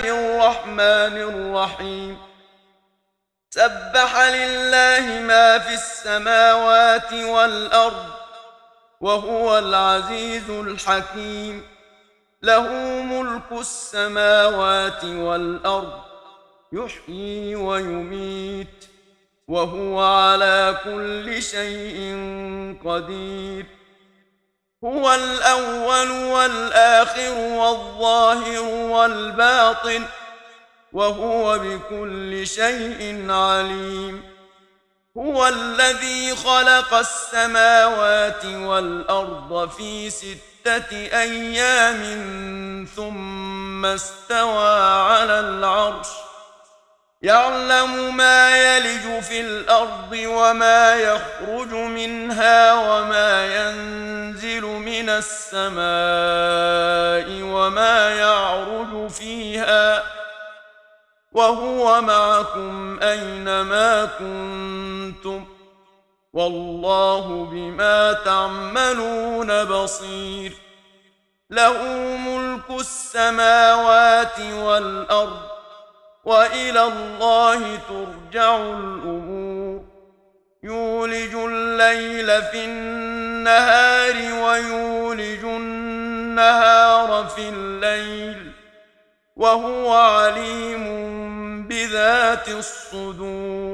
الرحمن الرحيم سبح لله ما في السماوات والأرض وهو العزيز الحكيم له ملك السماوات والأرض يحيي ويميت وهو على كل شيء قدير هو الأول والآخر والظاهر والباطن وهو بكل شيء عليم هو الذي خلق السماوات والأرض في 6 أيام ثم استوى على العرش يعلم ما يلج في الأرض وما يخرج منها وما ينزل من السماء وما يعرج فيها وهو معكم أينما كنتم والله بما تعملون بصير له ملك السماوات والأرض وإلى الله ترجع الأمور يولج الليل في النهار ويولج النهار في الليل وهو عليم بذات الصدور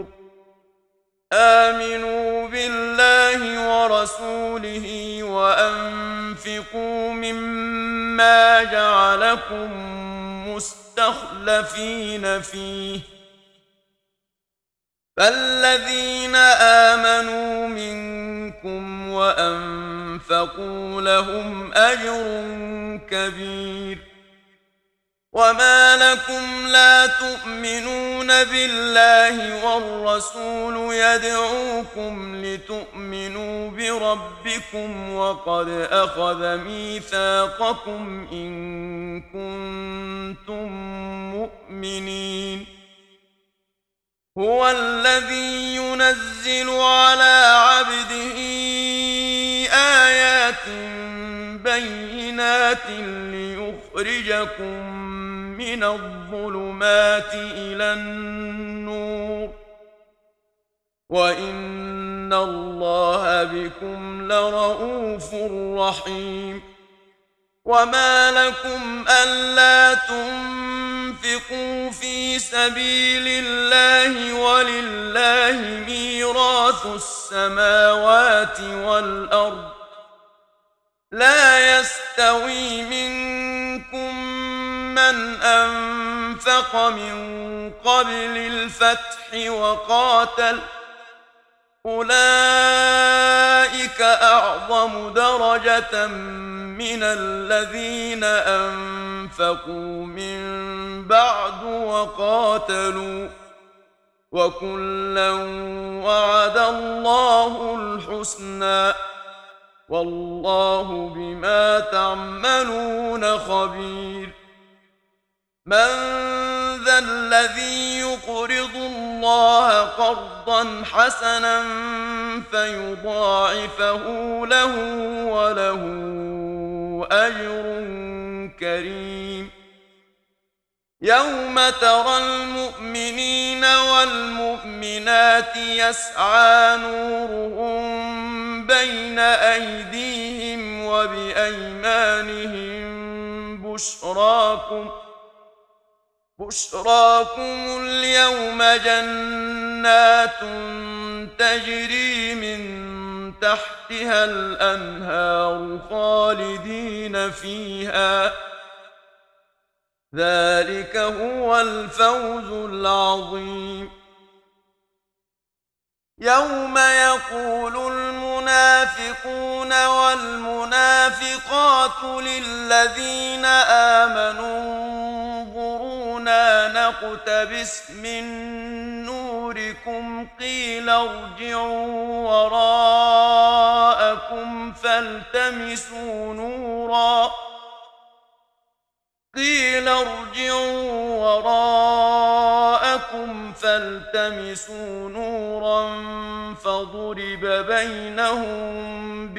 آمنوا بالله ورسوله وأنفقوا مما جعلكم مستخلفين فيه فالذين آمنوا منكم وأنفقوا لهم أجر كبير وما لكم لا تؤمنون بالله والرسول يدعوكم لتؤمنوا بربكم وقد أخذ ميثاقكم إن كنتم مؤمنين هو الذي ينزل على عبده آيات بينات ليخرجكم من الظلمات إلى النور وإن الله بكم لرءوف رحيم وما لكم ألا تنفقوا في سبيل الله ولله ميراث السماوات والأرض لا يستوي منكم من أنفق من قبل الفتح وقاتل أولئك أعظم درجة من الذين أنفقوا من بعد وقاتلوا وكلا وعد الله الحسنى والله بما تعملون خبير من ذا الذي يقرض الله قرضا حسنا فيضاعفه له وله أجر كريم يوم ترى المؤمنين والمؤمنات يسعى نورهم بين أيديهم وبأيمانهم بشراكم اليوم جنات تجري من تحتها الأنهار خالدين فيها ذلك هو الفوز العظيم يوم يقول المنافقون والمنافقات للذين آمنوا انظرونا نقتبس من نوركم قيل ارجعوا وراءكم فالتمسوا نورا فضرب بينهم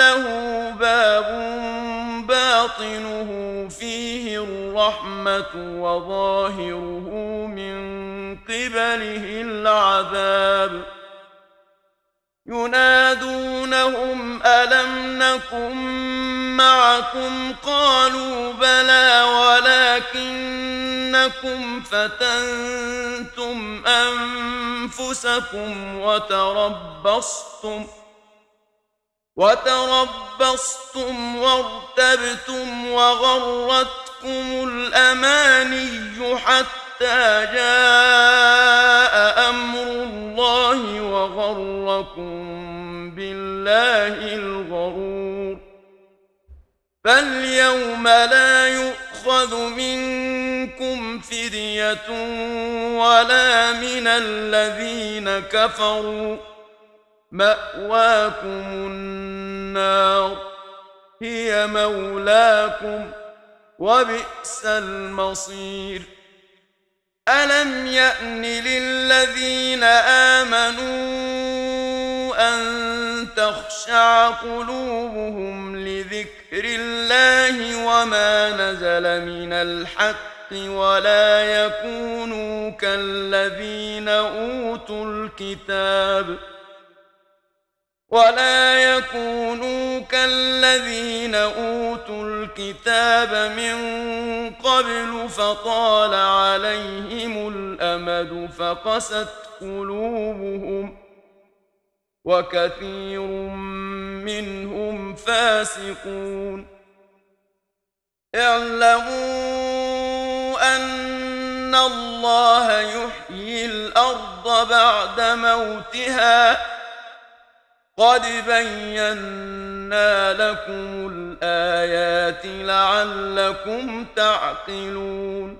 له باب باطنه فيه الرحمة وظاهره من قبله العذاب ينادونهم ألم نكن معكم قالوا بلى ولكنكم فتنتم أنفسكم وتربصتم وارتبتم وغرتكم الأماني حتى جاء أمر الله وغركم بالله الغرور فاليوم لا يؤخذ منكم فدية ولا من الذين كفروا مأواكم النار هي مولاكم وبئس المصير ألم يأن للذين آمنوا أن تخشع قلوبهم لذكر الله وما نزل من الحق ولا يكونوا كالذين أوتوا الكتاب من قبل فطال عليهم الأمد فقست قلوبهم وكثير منهم فاسقون اعلموا أن الله يحيي الأرض بعد موتها قد بينا لكم الآيات لعلكم تعقلون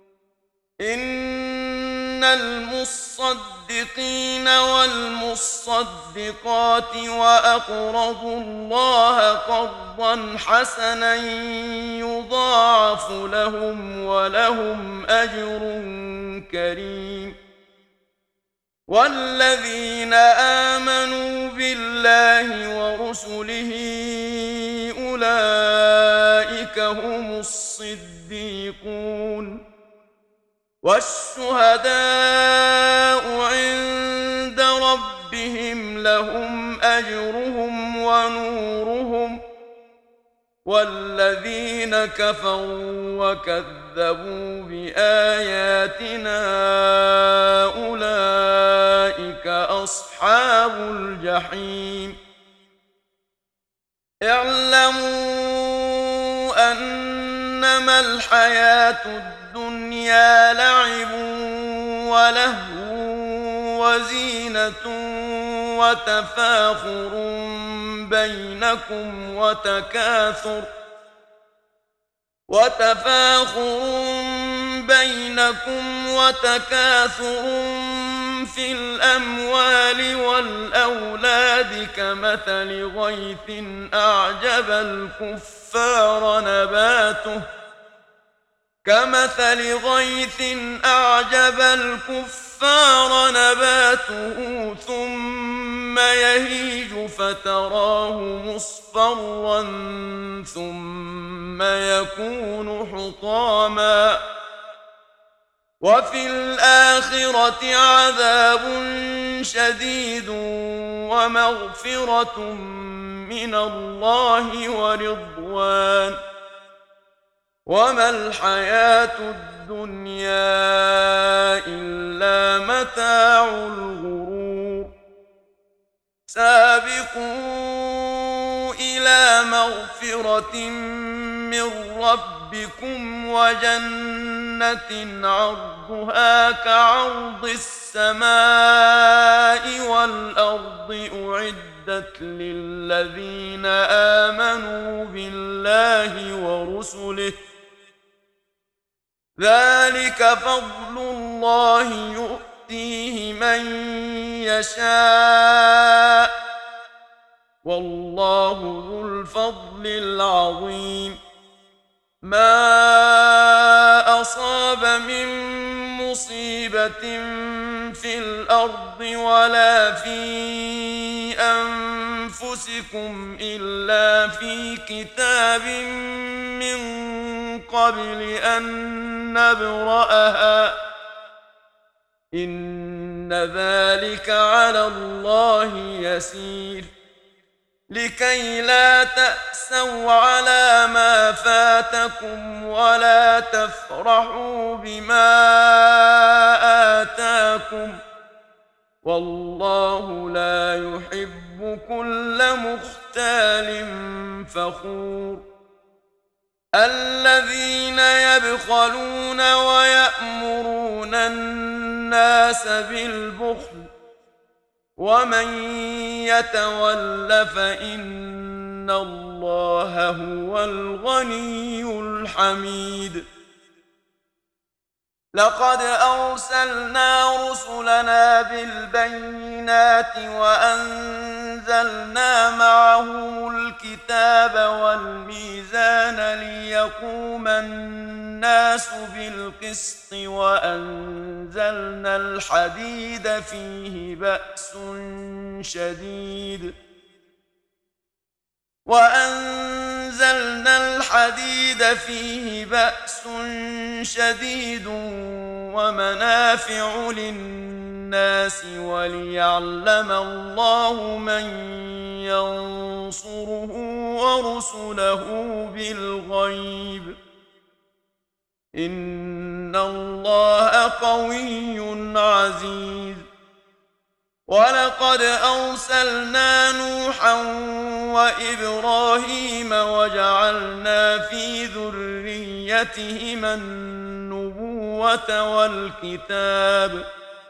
إن المصدقين والمصدقات وأقرضوا الله قرضا حسنا يضاعف لهم ولهم أجر كريم والذين آمنوا بالله ورسله أولئك هم الصديقون والشهداء عند ربهم لهم أجرهم ونورهم والذين كفروا وكذبوا بآياتنا أولئك أصحاب الجحيم اعلموا أنما الحياة الدنيا لعب ولهو وزينة وتفاخر بينكم وتكاثر في الأموال والأولاد كمثل غيث أعجب الكفار نباته ثم يهيج فتراه مصفرا ثم يكون حطاما وفي الآخرة عذاب شديد ومغفرة من الله ورضوان وما الحياة الدنيا إلا متاع الغرور سابقوا إلى مغفرة من ربكم وجنة عرضها كعرض السماء والأرض أعدت للذين آمنوا بالله ورسله ذلك فضل الله يؤتيه من يشاء والله ذو الفضل العظيم ما أصاب من مصيبة في الأرض ولا في أنفسكم أنفسكم إلا في كتاب من قبل أن نبرأها إن ذلك على الله يسير لكي لا تأسوا على ما فاتكم ولا تفرحوا بما آتاكم والله لا يحب كل مختال فخور الذين يبخلون ويأمرون الناس بالبخل ومن يتول فإن الله هو الغني الحميد لقد أرسلنا رسلنا بالبينات وأنزلنا معهم الكتاب والميزان ليقوم الناس بالقسط وأنزلنا الحديد فيه بأس شديد ومنافع للناس وليعلم الله من ينصره ورسله بالغيب إن الله قوي عزيز ولقد أرسلنا نوحا وإبراهيم وجعلنا في ذريتهما النبوة والكتاب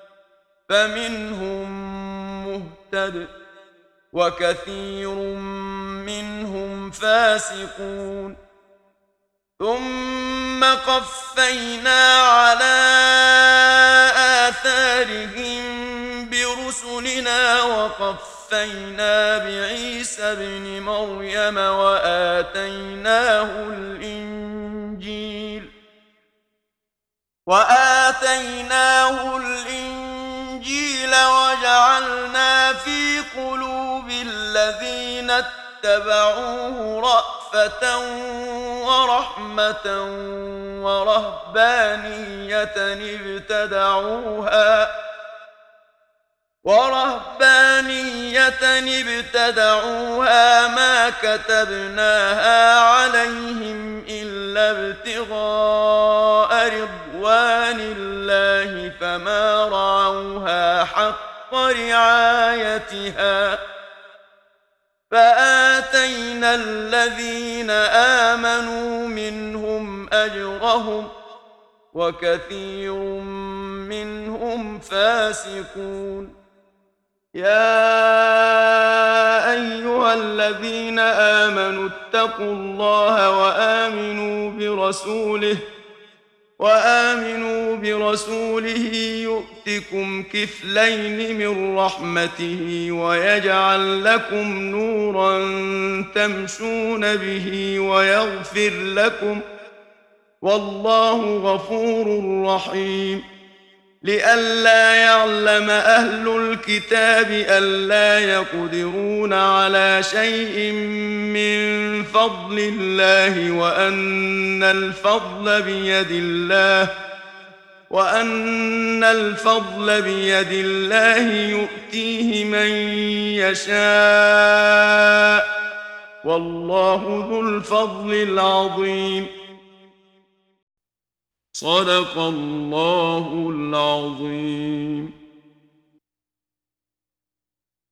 فمنهم مهتد وكثير منهم فاسقون ثم قفينا على آثارهم برسلنا وقفينا بعيسى ابن مريم وآتيناه الإنجيل وجعلنا في قلوب الذين اتبعوه رأفة ورحمة ورهبانية ابتدعوها ما كتبناها عليهم إلا ابتغاء رضوان الله فما رعوها حق رعايتها فآتينا الذين آمنوا منهم أجرهم وكثير منهم فاسقون يا أيها الذين آمنوا اتقوا الله وآمنوا برسوله يؤتكم كفلين من رحمته ويجعل لكم نورا تمشون به ويغفر لكم والله غفور رحيم لئلا يعلم أهل الكتاب ألا يقدرون على شيء من فضل الله وأن الفضل بيد الله يؤتيه من يشاء والله ذو الفضل العظيم صدق الله العظيم.